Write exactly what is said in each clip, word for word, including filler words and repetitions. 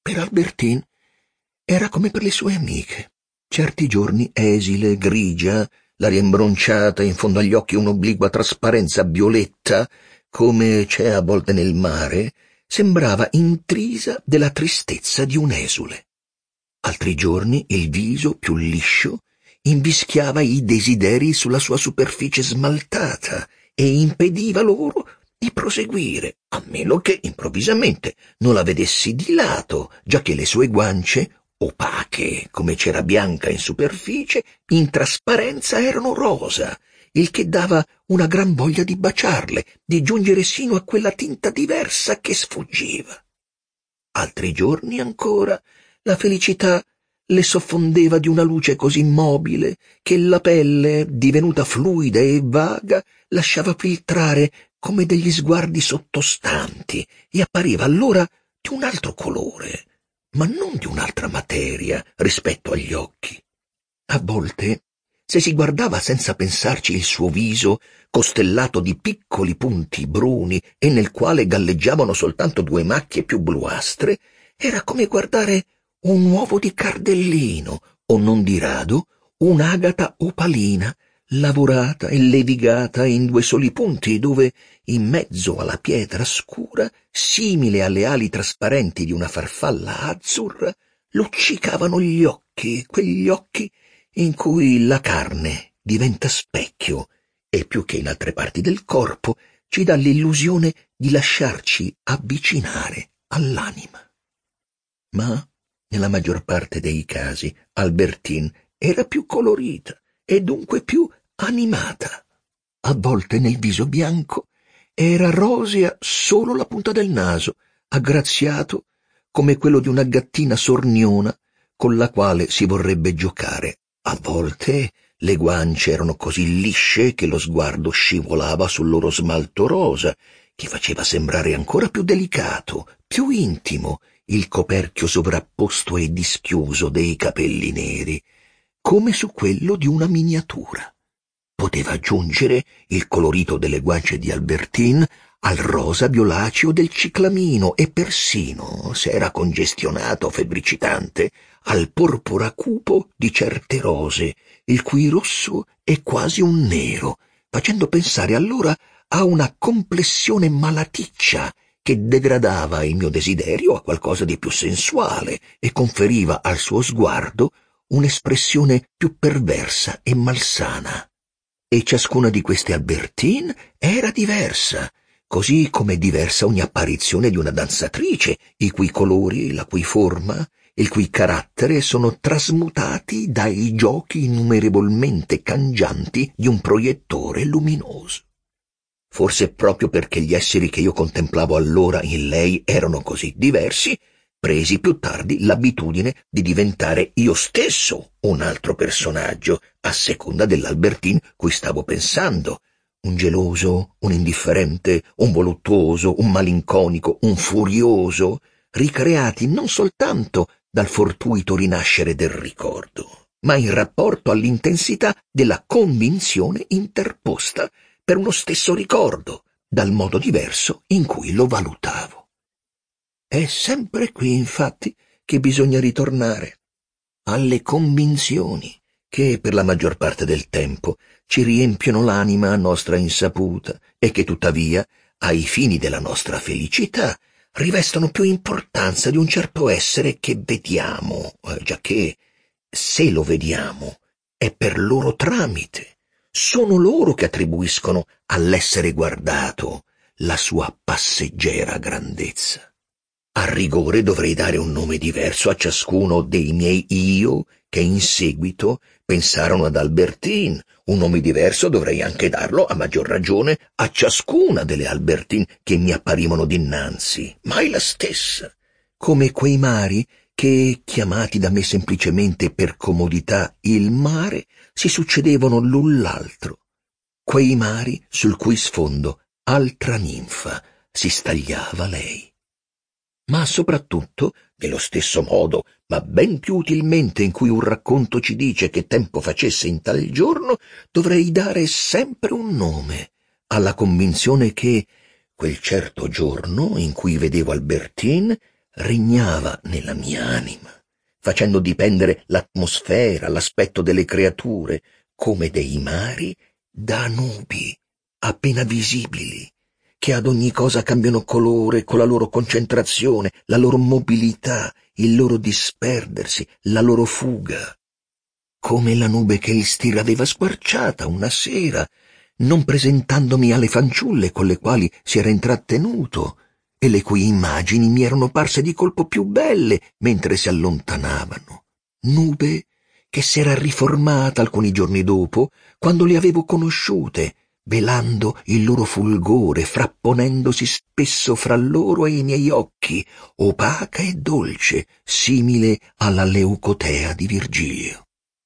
Per Albertine era come per le sue amiche. Certi giorni esile, grigia, l'aria imbronciata, in fondo agli occhi un'obliqua trasparenza violetta, come c'è a volte nel mare, sembrava intrisa della tristezza di un esule. Altri giorni il viso, più liscio, invischiava i desideri sulla sua superficie smaltata e impediva loro di proseguire, a meno che improvvisamente non la vedessi di lato, giacché le sue guance, opache come cera bianca in superficie, in trasparenza erano rosa, il che dava una gran voglia di baciarle, di giungere sino a quella tinta diversa che sfuggiva. Altri giorni ancora la felicità le soffondeva di una luce così mobile che la pelle, divenuta fluida e vaga, lasciava filtrare come degli sguardi sottostanti e appariva allora di un altro colore, ma non di un'altra materia rispetto agli occhi. A volte, se si guardava senza pensarci il suo viso, costellato di piccoli punti bruni e nel quale galleggiavano soltanto due macchie più bluastre, era come guardare un uovo di cardellino o, non di rado, un'agata opalina, lavorata e levigata in due soli punti, dove, in mezzo alla pietra scura, simile alle ali trasparenti di una farfalla azzurra, luccicavano gli occhi, quegli occhi in cui la carne diventa specchio e, più che in altre parti del corpo, ci dà l'illusione di lasciarci avvicinare all'anima. Ma, nella maggior parte dei casi, Albertine era più colorita e dunque più animata. A volte nel viso bianco era rosea solo la punta del naso, aggraziato come quello di una gattina sorniona con la quale si vorrebbe giocare. A volte le guance erano così lisce che lo sguardo scivolava sul loro smalto rosa, che faceva sembrare ancora più delicato, più intimo, il coperchio sovrapposto e dischiuso dei capelli neri, come su quello di una miniatura. Poteva aggiungere il colorito delle guance di Albertine al rosa violaceo del ciclamino e persino, se era congestionato o febbricitante, al porpora cupo di certe rose, il cui rosso è quasi un nero, facendo pensare allora a una complessione malaticcia che degradava il mio desiderio a qualcosa di più sensuale e conferiva al suo sguardo un'espressione più perversa e malsana. E ciascuna di queste Albertine era diversa, così come è diversa ogni apparizione di una danzatrice, i cui colori, la cui forma, il cui carattere sono trasmutati dai giochi innumerevolmente cangianti di un proiettore luminoso. Forse proprio perché gli esseri che io contemplavo allora in lei erano così diversi, presi più tardi l'abitudine di diventare io stesso un altro personaggio, a seconda dell'Albertine cui stavo pensando, un geloso, un indifferente, un voluttuoso, un malinconico, un furioso, ricreati non soltanto dal fortuito rinascere del ricordo, ma in rapporto all'intensità della convinzione interposta per uno stesso ricordo, dal modo diverso in cui lo valutavo. È sempre qui, infatti, che bisogna ritornare, alle convinzioni, che per la maggior parte del tempo ci riempiono l'anima a nostra insaputa e che tuttavia, ai fini della nostra felicità, rivestono più importanza di un certo essere che vediamo, giacché, se lo vediamo, è per loro tramite. Sono loro che attribuiscono all'essere guardato la sua passeggera grandezza. A rigore dovrei dare un nome diverso a ciascuno dei miei io che in seguito pensarono ad Albertine. Un nome diverso dovrei anche darlo, a maggior ragione, a ciascuna delle Albertine che mi apparivano dinanzi, mai la stessa, come quei mari che, chiamati da me semplicemente per comodità il mare, si succedevano l'un l'altro, quei mari sul cui sfondo altra ninfa si stagliava lei. Ma soprattutto, nello stesso modo, ma ben più utilmente in cui un racconto ci dice che tempo facesse in tal giorno, dovrei dare sempre un nome alla convinzione che quel certo giorno in cui vedevo Albertine regnava nella mia anima, facendo dipendere l'atmosfera, l'aspetto delle creature, come dei mari, da nubi appena visibili, che ad ogni cosa cambiano colore con la loro concentrazione, la loro mobilità, il loro disperdersi, la loro fuga. Come la nube che il Stir aveva squarciata una sera, non presentandomi alle fanciulle con le quali si era intrattenuto, e le cui immagini mi erano parse di colpo più belle mentre si allontanavano. Nube che s'era riformata alcuni giorni dopo, quando le avevo conosciute, velando il loro fulgore, frapponendosi spesso fra loro e i miei occhi, opaca e dolce, simile alla Leucotea di Virgilio.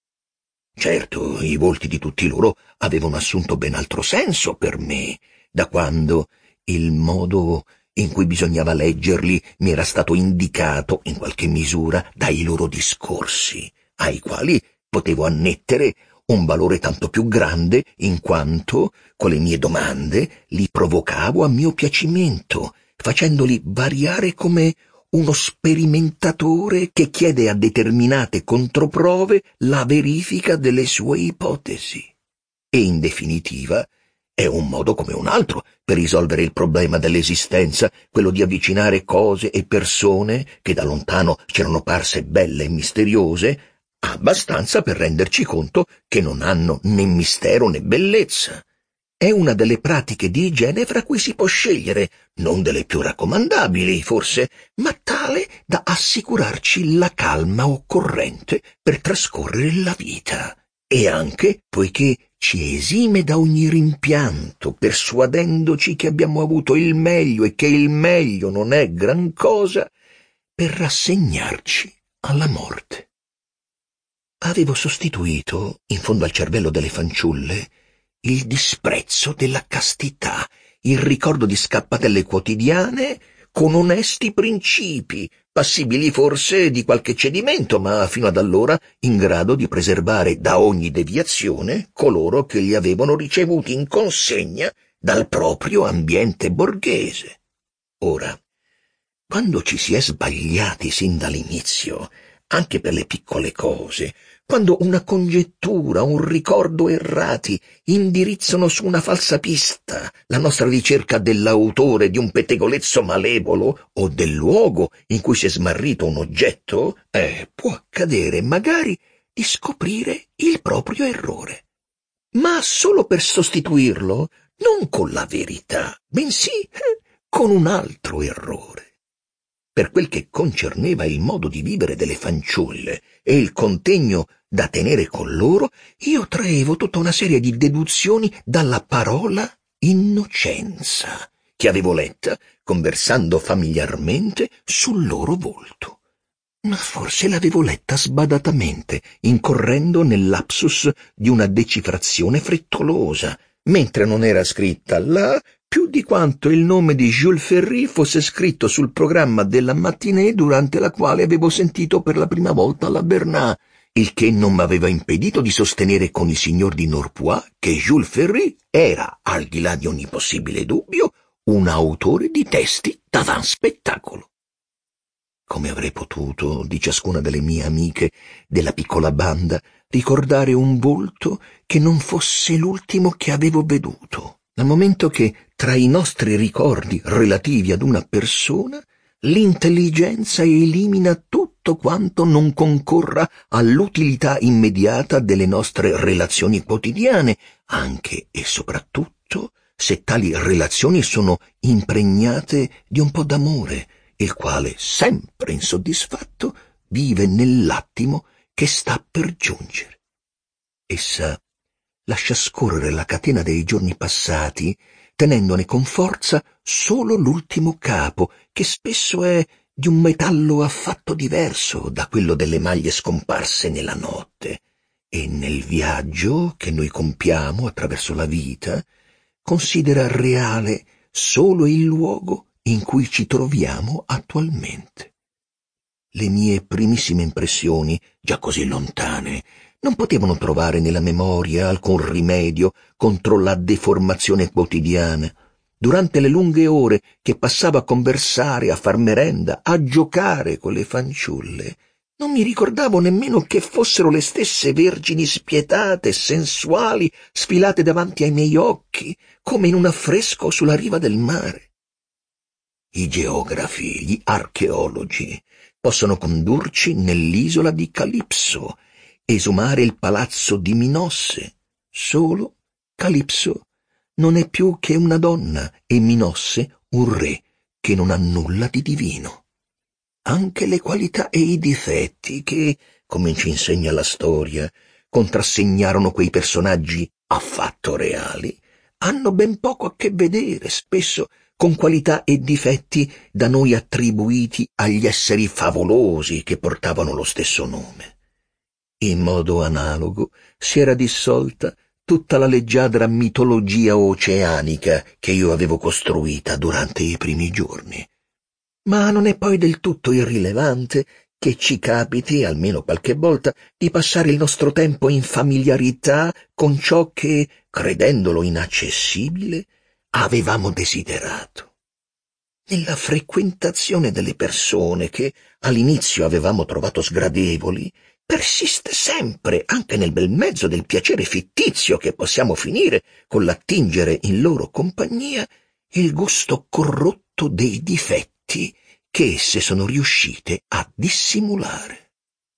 Certo, i volti di tutti loro avevano assunto ben altro senso per me, da quando il modo in cui bisognava leggerli mi era stato indicato in qualche misura dai loro discorsi, ai quali potevo annettere un valore tanto più grande in quanto, con le mie domande, li provocavo a mio piacimento, facendoli variare come uno sperimentatore che chiede a determinate controprove la verifica delle sue ipotesi. E in definitiva è un modo come un altro per risolvere il problema dell'esistenza, quello di avvicinare cose e persone che da lontano c'erano parse belle e misteriose, abbastanza per renderci conto che non hanno né mistero né bellezza. È una delle pratiche di igiene fra cui si può scegliere, non delle più raccomandabili, forse, ma tale da assicurarci la calma occorrente per trascorrere la vita. E anche poiché ci esime da ogni rimpianto, persuadendoci che abbiamo avuto il meglio e che il meglio non è gran cosa, per rassegnarci alla morte. Avevo sostituito, in fondo al cervello delle fanciulle, il disprezzo della castità, il ricordo di scappatelle quotidiane con onesti principi, passibili forse di qualche cedimento, ma fino ad allora in grado di preservare da ogni deviazione coloro che li avevano ricevuti in consegna dal proprio ambiente borghese. Ora, quando ci si è sbagliati sin dall'inizio, anche per le piccole cose, quando una congettura, un ricordo errati indirizzano su una falsa pista la nostra ricerca dell'autore di un pettegolezzo malevolo o del luogo in cui si è smarrito un oggetto, eh, può accadere magari di scoprire il proprio errore. Ma solo per sostituirlo non con la verità, bensì eh, con un altro errore. Per quel che concerneva il modo di vivere delle fanciulle e il contegno da tenere con loro, io traevo tutta una serie di deduzioni dalla parola innocenza, che avevo letta, conversando familiarmente, sul loro volto. Ma forse l'avevo letta sbadatamente, incorrendo nel lapsus di una decifrazione frettolosa, mentre non era scritta là più di quanto il nome di Jules Ferry fosse scritto sul programma della matinée durante la quale avevo sentito per la prima volta la Bernat, il che non m'aveva impedito di sostenere con il signor di Norpois che Jules Ferry era, al di là di ogni possibile dubbio, un autore di testi d'avant spettacolo. Come avrei potuto, di ciascuna delle mie amiche della piccola banda, ricordare un volto che non fosse l'ultimo che avevo veduto, dal momento che, tra i nostri ricordi relativi ad una persona, l'intelligenza elimina tutto quanto non concorra all'utilità immediata delle nostre relazioni quotidiane, anche e soprattutto se tali relazioni sono impregnate di un po' d'amore, il quale, sempre insoddisfatto, vive nell'attimo che sta per giungere. Essa lascia scorrere la catena dei giorni passati, tenendone con forza solo l'ultimo capo, che spesso è di un metallo affatto diverso da quello delle maglie scomparse nella notte, e nel viaggio che noi compiamo attraverso la vita considera reale solo il luogo in cui ci troviamo attualmente. Le mie primissime impressioni, già così lontane, non potevano trovare nella memoria alcun rimedio contro la deformazione quotidiana, durante le lunghe ore che passavo a conversare, a far merenda, a giocare con le fanciulle, non mi ricordavo nemmeno che fossero le stesse vergini spietate e sensuali sfilate davanti ai miei occhi, come in un affresco sulla riva del mare. I geografi, gli archeologi possono condurci nell'isola di Calipso, esumare il palazzo di Minosse. Solo Calipso non è più che una donna e Minosse un re che non ha nulla di divino. Anche le qualità e i difetti che, come ci insegna la storia, contrassegnarono quei personaggi affatto reali, hanno ben poco a che vedere, spesso, con qualità e difetti da noi attribuiti agli esseri favolosi che portavano lo stesso nome. In modo analogo si era dissolta tutta la leggiadra mitologia oceanica che io avevo costruita durante i primi giorni. Ma non è poi del tutto irrilevante che ci capiti, almeno qualche volta, di passare il nostro tempo in familiarità con ciò che, credendolo inaccessibile, avevamo desiderato. Nella frequentazione delle persone che all'inizio avevamo trovato sgradevoli, persiste sempre, anche nel bel mezzo del piacere fittizio che possiamo finire con l'attingere in loro compagnia, il gusto corrotto dei difetti che esse sono riuscite a dissimulare.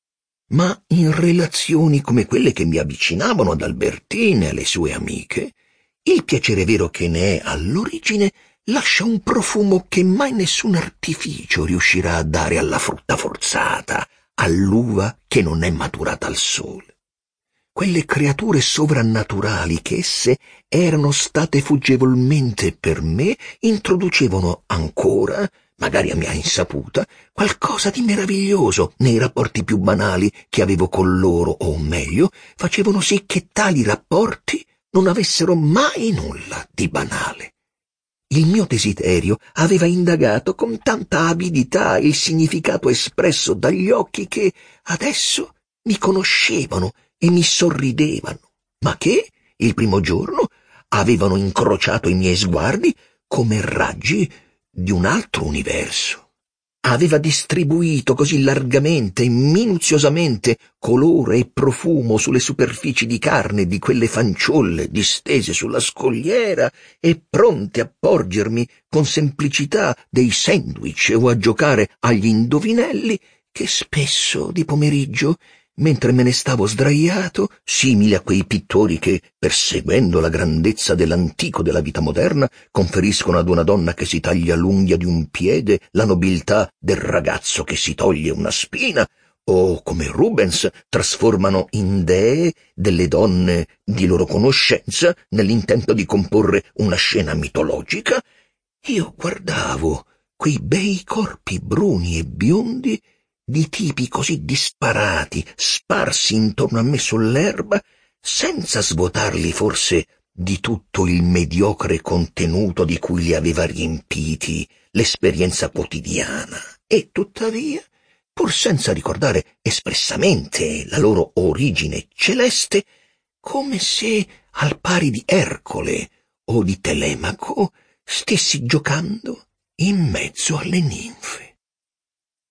Ma in relazioni come quelle che mi avvicinavano ad Albertine e alle sue amiche, il piacere vero che ne è all'origine lascia un profumo che mai nessun artificio riuscirà a dare alla frutta forzata, all'uva che non è maturata al sole. Quelle creature sovrannaturali che esse erano state fuggevolmente per me introducevano ancora, magari a mia insaputa, qualcosa di meraviglioso nei rapporti più banali che avevo con loro, o meglio, facevano sì che tali rapporti non avessero mai nulla di banale. Il mio desiderio aveva indagato con tanta avidità il significato espresso dagli occhi che adesso mi conoscevano e mi sorridevano, ma che, il primo giorno, avevano incrociato i miei sguardi come raggi di un altro universo. Aveva distribuito così largamente e minuziosamente colore e profumo sulle superfici di carne di quelle fanciulle distese sulla scogliera e pronte a porgermi con semplicità dei sandwich o a giocare agli indovinelli, che spesso di pomeriggio, mentre me ne stavo sdraiato, simile a quei pittori che, perseguendo la grandezza dell'antico della vita moderna, conferiscono ad una donna che si taglia l'unghia di un piede la nobiltà del ragazzo che si toglie una spina, o come Rubens trasformano in dee delle donne di loro conoscenza nell'intento di comporre una scena mitologica, io guardavo quei bei corpi bruni e biondi di tipi così disparati, sparsi intorno a me sull'erba, senza svuotarli forse di tutto il mediocre contenuto di cui li aveva riempiti l'esperienza quotidiana, e tuttavia, pur senza ricordare espressamente la loro origine celeste, come se, al pari di Ercole o di Telemaco, stessi giocando in mezzo alle ninfe.